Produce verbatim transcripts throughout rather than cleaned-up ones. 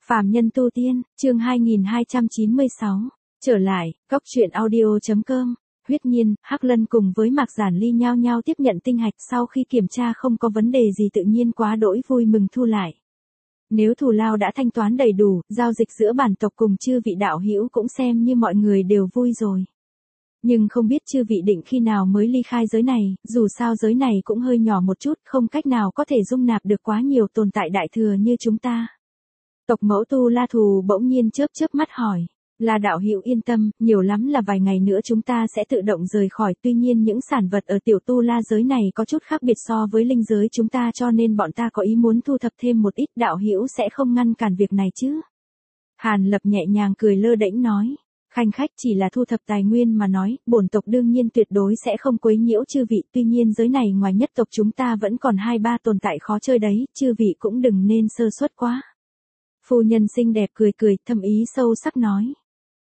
Phàm nhân tu tiên, chương hai nghìn hai trăm chín mươi sáu. Trở lại, cóc truyện audio.com. Huyết Nhiên, Hắc Lân cùng với Mạc Giản Ly nhao nhao tiếp nhận tinh hạch, sau khi kiểm tra không có vấn đề gì tự nhiên quá đỗi vui mừng thu lại. Nếu thù lao đã thanh toán đầy đủ, giao dịch giữa bản tộc cùng chư vị đạo hữu cũng xem như mọi người đều vui rồi. Nhưng không biết chư vị định khi nào mới ly khai giới này, dù sao giới này cũng hơi nhỏ một chút, không cách nào có thể dung nạp được quá nhiều tồn tại đại thừa như chúng ta. Tộc mẫu Tu La Thù bỗng nhiên chớp chớp mắt hỏi, là đạo hữu yên tâm, nhiều lắm là vài ngày nữa chúng ta sẽ tự động rời khỏi, tuy nhiên những sản vật ở tiểu Tu La giới này có chút khác biệt so với linh giới chúng ta cho nên bọn ta có ý muốn thu thập thêm một ít, đạo hữu sẽ không ngăn cản việc này chứ? Hàn Lập nhẹ nhàng cười lơ đễnh nói, khanh khách chỉ là thu thập tài nguyên mà nói, bổn tộc đương nhiên tuyệt đối sẽ không quấy nhiễu chư vị, tuy nhiên giới này ngoài nhất tộc chúng ta vẫn còn hai ba tồn tại khó chơi đấy, chư vị cũng đừng nên sơ suất quá. Phu nhân xinh đẹp cười cười, thâm ý sâu sắc nói.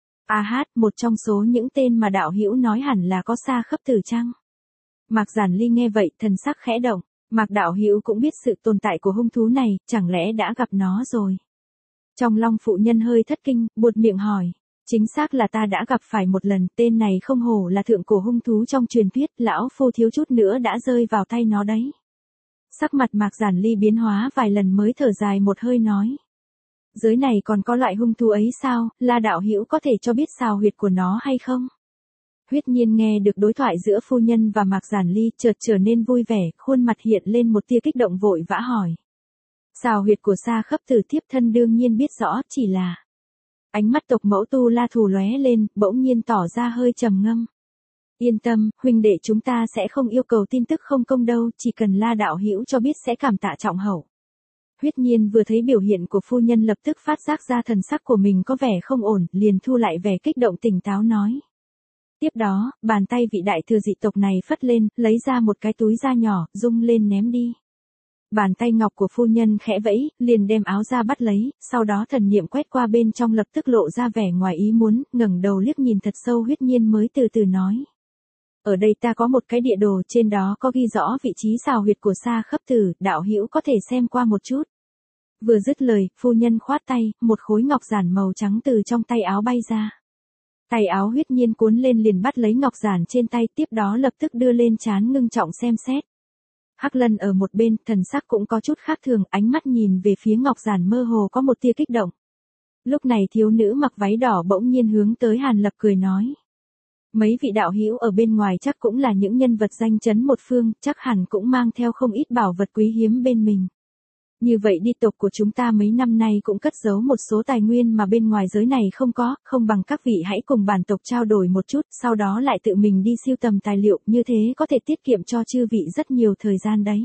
A hát, một trong số những tên mà đạo hữu nói hẳn là có Sa Khấp Tử chăng? Mạc Giản Ly nghe vậy, thần sắc khẽ động, Mạc đạo hữu cũng biết sự tồn tại của hung thú này, chẳng lẽ đã gặp nó rồi? Trong Long phụ nhân hơi thất kinh, buột miệng hỏi, chính xác là ta đã gặp phải một lần, tên này không hổ là thượng cổ hung thú trong truyền thuyết, lão phu thiếu chút nữa đã rơi vào tay nó đấy. Sắc mặt Mạc Giản Ly biến hóa vài lần mới thở dài một hơi nói. Giới này còn có loại hung thú ấy sao, là đạo hữu có thể cho biết xào huyệt của nó hay không? Huyết Nhiên nghe được đối thoại giữa phu nhân và Mạc Giản Ly chợt trở nên vui vẻ, khuôn mặt hiện lên một tia kích động vội vã hỏi. Xào huyệt của Sa Khấp Tử thiếp thân đương nhiên biết rõ, chỉ là... Ánh mắt tộc mẫu Tu La Thù lóe lên, bỗng nhiên tỏ ra hơi trầm ngâm. Yên tâm, huynh đệ chúng ta sẽ không yêu cầu tin tức không công đâu, chỉ cần La đạo hữu cho biết sẽ cảm tạ trọng hậu. Huyết Nhiên vừa thấy biểu hiện của phu nhân lập tức phát giác ra thần sắc của mình có vẻ không ổn, liền thu lại vẻ kích động tỉnh táo nói. Tiếp đó, bàn tay vị đại thừa dị tộc này phất lên, lấy ra một cái túi da nhỏ, rung lên ném đi. Bàn tay ngọc của phu nhân khẽ vẫy, liền đem áo ra bắt lấy, sau đó thần niệm quét qua bên trong lập tức lộ ra vẻ ngoài ý muốn, ngẩng đầu liếc nhìn thật sâu Huyết Nhiên mới từ từ nói. Ở đây ta có một cái địa đồ, trên đó có ghi rõ vị trí xào huyệt của Sa Khấp Tử, đạo hữu có thể xem qua một chút. Vừa dứt lời, phu nhân khoát tay, một khối ngọc giản màu trắng từ trong tay áo bay ra. Tay áo Huyết Nhiên cuốn lên liền bắt lấy ngọc giản trên tay, tiếp đó lập tức đưa lên trán ngưng trọng xem xét. Hắc Lân ở một bên, thần sắc cũng có chút khác thường, ánh mắt nhìn về phía ngọc giản mơ hồ có một tia kích động. Lúc này thiếu nữ mặc váy đỏ bỗng nhiên hướng tới Hàn Lập cười nói. Mấy vị đạo hữu ở bên ngoài chắc cũng là những nhân vật danh chấn một phương, chắc hẳn cũng mang theo không ít bảo vật quý hiếm bên mình. Như vậy đi, tộc của chúng ta mấy năm nay cũng cất giấu một số tài nguyên mà bên ngoài giới này không có, không bằng các vị hãy cùng bản tộc trao đổi một chút, sau đó lại tự mình đi sưu tầm tài liệu, như thế có thể tiết kiệm cho chư vị rất nhiều thời gian đấy.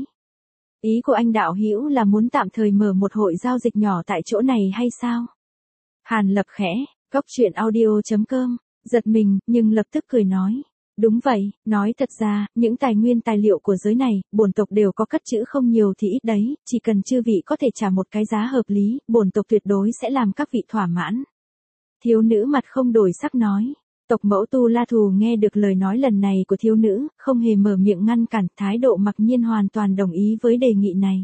Ý của anh đạo hữu là muốn tạm thời mở một hội giao dịch nhỏ tại chỗ này hay sao? Hàn Lập khẽ, cóc truyện audio.com, giật mình, nhưng lập tức cười nói. Đúng vậy, nói thật ra, những tài nguyên tài liệu của giới này, bổn tộc đều có cất trữ không nhiều thì ít đấy, chỉ cần chư vị có thể trả một cái giá hợp lý, bổn tộc tuyệt đối sẽ làm các vị thỏa mãn. Thiếu nữ mặt không đổi sắc nói. Tộc mẫu Tu La Thù nghe được lời nói lần này của thiếu nữ, không hề mở miệng ngăn cản, thái độ mặc nhiên hoàn toàn đồng ý với đề nghị này.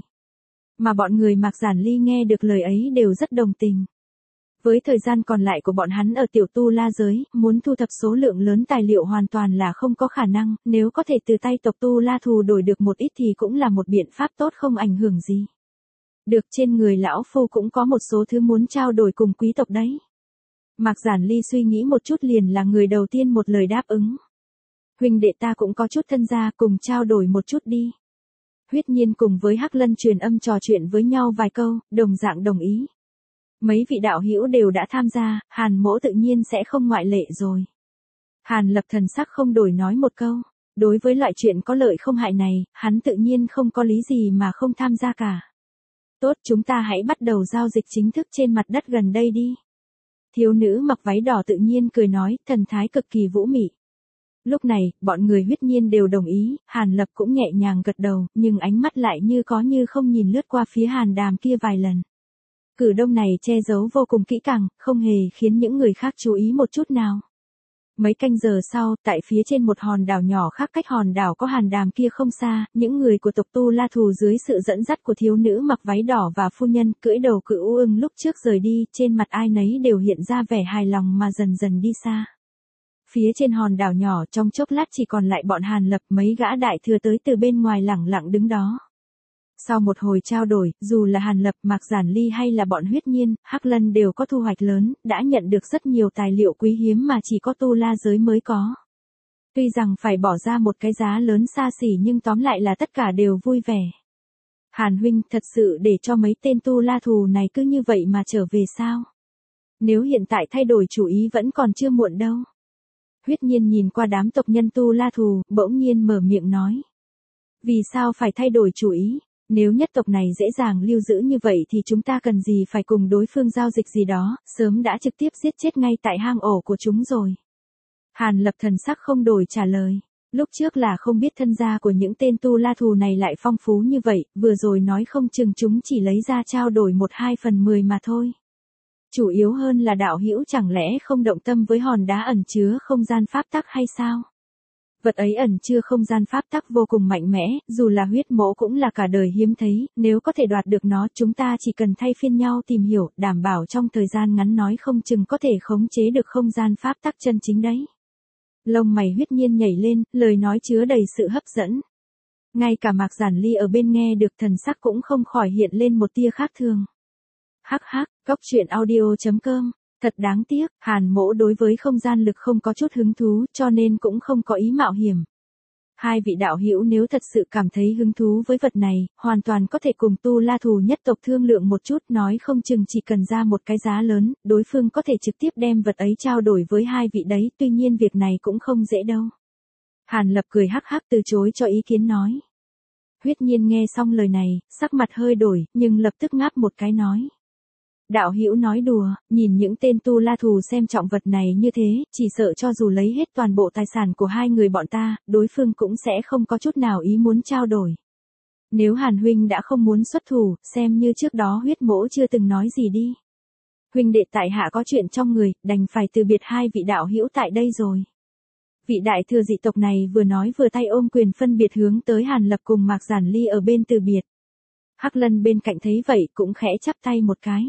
Mà bọn người Mạc Giản Ly nghe được lời ấy đều rất đồng tình. Với thời gian còn lại của bọn hắn ở tiểu Tu La giới, muốn thu thập số lượng lớn tài liệu hoàn toàn là không có khả năng, nếu có thể từ tay tộc Tu La Thù đổi được một ít thì cũng là một biện pháp tốt không ảnh hưởng gì. Được, trên người lão phu cũng có một số thứ muốn trao đổi cùng quý tộc đấy. Mạc Giản Ly suy nghĩ một chút liền là người đầu tiên một lời đáp ứng. Huynh đệ ta cũng có chút thân gia, cùng trao đổi một chút đi. Huyết Nhiên cùng với Hắc Lân truyền âm trò chuyện với nhau vài câu, đồng dạng đồng ý. Mấy vị đạo hữu đều đã tham gia, Hàn mỗ tự nhiên sẽ không ngoại lệ rồi. Hàn Lập thần sắc không đổi nói một câu. Đối với loại chuyện có lợi không hại này, hắn tự nhiên không có lý gì mà không tham gia cả. Tốt, chúng ta hãy bắt đầu giao dịch chính thức trên mặt đất gần đây đi. Thiếu nữ mặc váy đỏ tự nhiên cười nói, thần thái cực kỳ vũ mị. Lúc này, bọn người Huyết Nhiên đều đồng ý, Hàn Lập cũng nhẹ nhàng gật đầu, nhưng ánh mắt lại như có như không nhìn lướt qua phía Hàn Đàm kia vài lần. Cử động này che giấu vô cùng kỹ càng, không hề khiến những người khác chú ý một chút nào. Mấy canh giờ sau, tại phía trên một hòn đảo nhỏ khác cách hòn đảo có Hàn Đàm kia không xa, những người của tộc Tu La Thù dưới sự dẫn dắt của thiếu nữ mặc váy đỏ và phu nhân cưỡi đầu cự u ưng lúc trước rời đi, trên mặt ai nấy đều hiện ra vẻ hài lòng mà dần dần đi xa. Phía trên hòn đảo nhỏ trong chốc lát chỉ còn lại bọn Hàn Lập, mấy gã đại thừa tới từ bên ngoài lẳng lặng đứng đó. Sau một hồi trao đổi, dù là Hàn Lập, Mạc Giản Ly hay là bọn Huyết Nhiên, Hắc Lân đều có thu hoạch lớn, đã nhận được rất nhiều tài liệu quý hiếm mà chỉ có Tu La giới mới có. Tuy rằng phải bỏ ra một cái giá lớn xa xỉ nhưng tóm lại là tất cả đều vui vẻ. Hàn huynh, thật sự để cho mấy tên Tu La Thù này cứ như vậy mà trở về sao? Nếu hiện tại thay đổi chủ ý vẫn còn chưa muộn đâu. Huyết Nhiên nhìn qua đám tộc nhân Tu La Thù, bỗng nhiên mở miệng nói. Vì sao phải thay đổi chủ ý? Nếu nhất tộc này dễ dàng lưu giữ như vậy thì chúng ta cần gì phải cùng đối phương giao dịch gì đó, sớm đã trực tiếp giết chết ngay tại hang ổ của chúng rồi. Hàn Lập thần sắc không đổi trả lời. Lúc trước là không biết thân gia của những tên Tu La Thù này lại phong phú như vậy, vừa rồi nói không chừng chúng chỉ lấy ra trao đổi một hai phần mười mà thôi. Chủ yếu hơn là đạo hữu chẳng lẽ không động tâm với hòn đá ẩn chứa không gian pháp tắc hay sao? Vật ấy ẩn chứa không gian pháp tắc vô cùng mạnh mẽ, dù là huyết mỗ cũng là cả đời hiếm thấy, nếu có thể đoạt được nó chúng ta chỉ cần thay phiên nhau tìm hiểu, đảm bảo trong thời gian ngắn nói không chừng có thể khống chế được không gian pháp tắc chân chính đấy. Lông mày Huyết Nhiên nhảy lên, lời nói chứa đầy sự hấp dẫn. Ngay cả Mạc Giản Ly ở bên nghe được thần sắc cũng không khỏi hiện lên một tia khác thường. Hắc hắc, cóc truyện audio chấm com. Thật đáng tiếc, Hàn mỗ đối với không gian lực không có chút hứng thú cho nên cũng không có ý mạo hiểm. Hai vị đạo hữu nếu thật sự cảm thấy hứng thú với vật này, hoàn toàn có thể cùng Tu La Thù nhất tộc thương lượng một chút, nói không chừng chỉ cần ra một cái giá lớn, đối phương có thể trực tiếp đem vật ấy trao đổi với hai vị đấy, tuy nhiên việc này cũng không dễ đâu. Hàn Lập cười hắc hắc từ chối cho ý kiến nói. Huyết Nhiên nghe xong lời này, sắc mặt hơi đổi, nhưng lập tức ngáp một cái nói. Đạo hữu nói đùa, nhìn những tên Tu La Thù xem trọng vật này như thế, chỉ sợ cho dù lấy hết toàn bộ tài sản của hai người bọn ta, đối phương cũng sẽ không có chút nào ý muốn trao đổi. Nếu Hàn huynh đã không muốn xuất thủ, xem như trước đó huyết mỗ chưa từng nói gì đi. Huynh đệ tại hạ có chuyện trong người, đành phải từ biệt hai vị đạo hữu tại đây rồi. Vị đại thừa dị tộc này vừa nói vừa tay ôm quyền phân biệt hướng tới Hàn Lập cùng Mạc Giản Ly ở bên từ biệt. Hắc Lân bên cạnh thấy vậy cũng khẽ chắp tay một cái.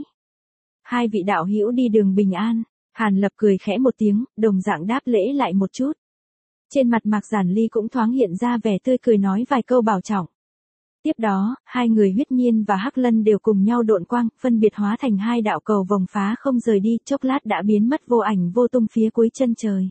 Hai vị đạo hữu đi đường bình an. Hàn Lập cười khẽ một tiếng, đồng dạng đáp lễ lại một chút. Trên mặt Mạc Giản Ly cũng thoáng hiện ra vẻ tươi cười nói vài câu bảo trọng. Tiếp đó, hai người Huyết Nhiên và Hắc Lân đều cùng nhau độn quang, phân biệt hóa thành hai đạo cầu vòng phá không rời đi, chốc lát đã biến mất vô ảnh vô tung phía cuối chân trời.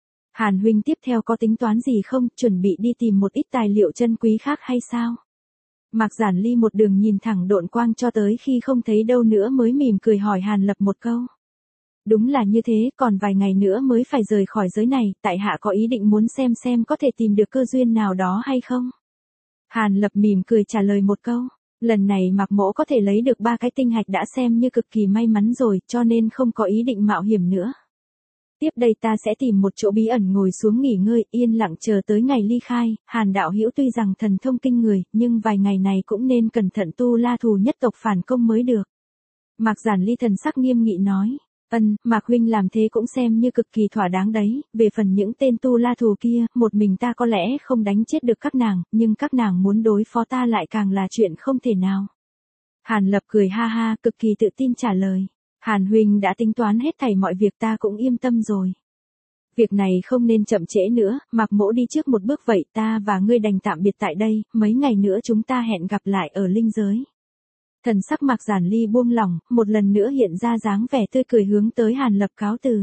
Hàn huynh tiếp theo có tính toán gì không, chuẩn bị đi tìm một ít tài liệu chân quý khác hay sao? Mạc Giản Ly một đường nhìn thẳng độn quang cho tới khi không thấy đâu nữa mới mỉm cười hỏi Hàn Lập một câu. Đúng là như thế, còn vài ngày nữa mới phải rời khỏi giới này, tại hạ có ý định muốn xem xem có thể tìm được cơ duyên nào đó hay không? Hàn Lập mỉm cười trả lời một câu, lần này Mạc mỗ có thể lấy được ba cái tinh hạch đã xem như cực kỳ may mắn rồi, cho nên không có ý định mạo hiểm nữa. Tiếp đây ta sẽ tìm một chỗ bí ẩn ngồi xuống nghỉ ngơi, yên lặng chờ tới ngày ly khai. Hàn đạo hữu tuy rằng thần thông kinh người, nhưng vài ngày này cũng nên cẩn thận Tu La Thù nhất tộc phản công mới được. Mạc Giản Ly thần sắc nghiêm nghị nói, ân, Mạc huynh làm thế cũng xem như cực kỳ thỏa đáng đấy, về phần những tên Tu La Thù kia, một mình ta có lẽ không đánh chết được các nàng, nhưng các nàng muốn đối phó ta lại càng là chuyện không thể nào. Hàn Lập cười ha ha, cực kỳ tự tin trả lời. Hàn huynh đã tính toán hết thảy mọi việc ta cũng yên tâm rồi. Việc này không nên chậm trễ nữa, Mạc mỗ đi trước một bước vậy, ta và ngươi đành tạm biệt tại đây, mấy ngày nữa chúng ta hẹn gặp lại ở linh giới. Thần sắc Mạc Giản Ly buông lỏng, một lần nữa hiện ra dáng vẻ tươi cười hướng tới Hàn Lập cáo từ.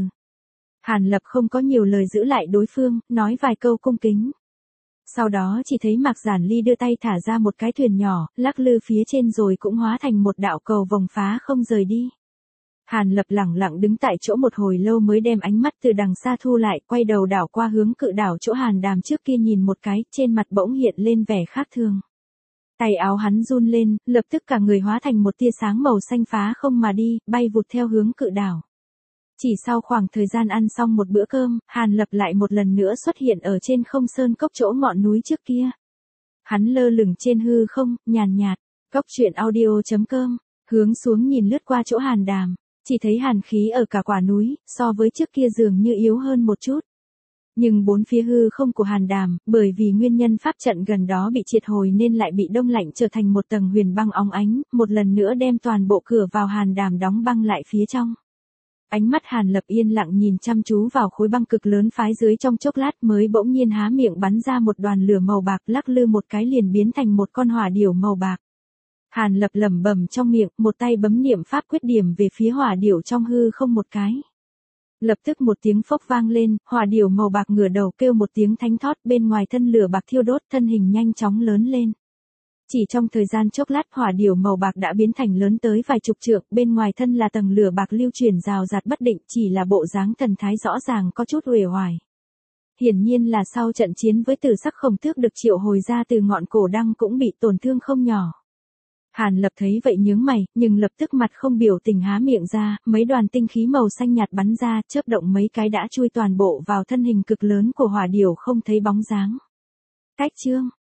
Hàn Lập không có nhiều lời giữ lại đối phương, nói vài câu cung kính. Sau đó chỉ thấy Mạc Giản Ly đưa tay thả ra một cái thuyền nhỏ, lắc lư phía trên rồi cũng hóa thành một đạo cầu vòng phá không rời đi. Hàn Lập lẳng lặng đứng tại chỗ một hồi lâu mới đem ánh mắt từ đằng xa thu lại, quay đầu đảo qua hướng cự đảo chỗ Hàn Đàm trước kia nhìn một cái, trên mặt bỗng hiện lên vẻ khác thường. Tay áo hắn run lên, lập tức cả người hóa thành một tia sáng màu xanh phá không mà đi, bay vụt theo hướng cự đảo. Chỉ sau khoảng thời gian ăn xong một bữa cơm, Hàn Lập lại một lần nữa xuất hiện ở trên không sơn cốc chỗ ngọn núi trước kia. Hắn lơ lửng trên hư không, nhàn nhạt, cóc truyện audio chấm com, hướng xuống nhìn lướt qua chỗ Hàn Đàm. Chỉ thấy hàn khí ở cả quả núi, so với trước kia dường như yếu hơn một chút. Nhưng bốn phía hư không của Hàn Đàm, bởi vì nguyên nhân pháp trận gần đó bị triệt hồi nên lại bị đông lạnh trở thành một tầng huyền băng óng ánh, một lần nữa đem toàn bộ cửa vào Hàn Đàm đóng băng lại phía trong. Ánh mắt Hàn Lập yên lặng nhìn chăm chú vào khối băng cực lớn phái dưới trong chốc lát mới bỗng nhiên há miệng bắn ra một đoàn lửa màu bạc lắc lư một cái liền biến thành một con hỏa điểu màu bạc. Hàn Lập lẩm bẩm trong miệng, một tay bấm niệm pháp quyết điểm về phía hỏa điểu trong hư không một cái. Lập tức một tiếng phốc vang lên, hỏa điểu màu bạc ngửa đầu kêu một tiếng thánh thót, bên ngoài thân lửa bạc thiêu đốt, thân hình nhanh chóng lớn lên. Chỉ trong thời gian chốc lát hỏa điểu màu bạc đã biến thành lớn tới vài chục trượng, bên ngoài thân là tầng lửa bạc lưu chuyển rào rạt bất định, chỉ là bộ dáng thần thái rõ ràng có chút uể oải. Hiển nhiên là sau trận chiến với Tử Sắc Khổng Tước được triệu hồi ra từ ngọn cổ đăng cũng bị tổn thương không nhỏ. Hàn Lập thấy vậy nhướng mày, nhưng lập tức mặt không biểu tình há miệng ra, mấy đoàn tinh khí màu xanh nhạt bắn ra, chớp động mấy cái đã chui toàn bộ vào thân hình cực lớn của hỏa điểu không thấy bóng dáng. Cách chương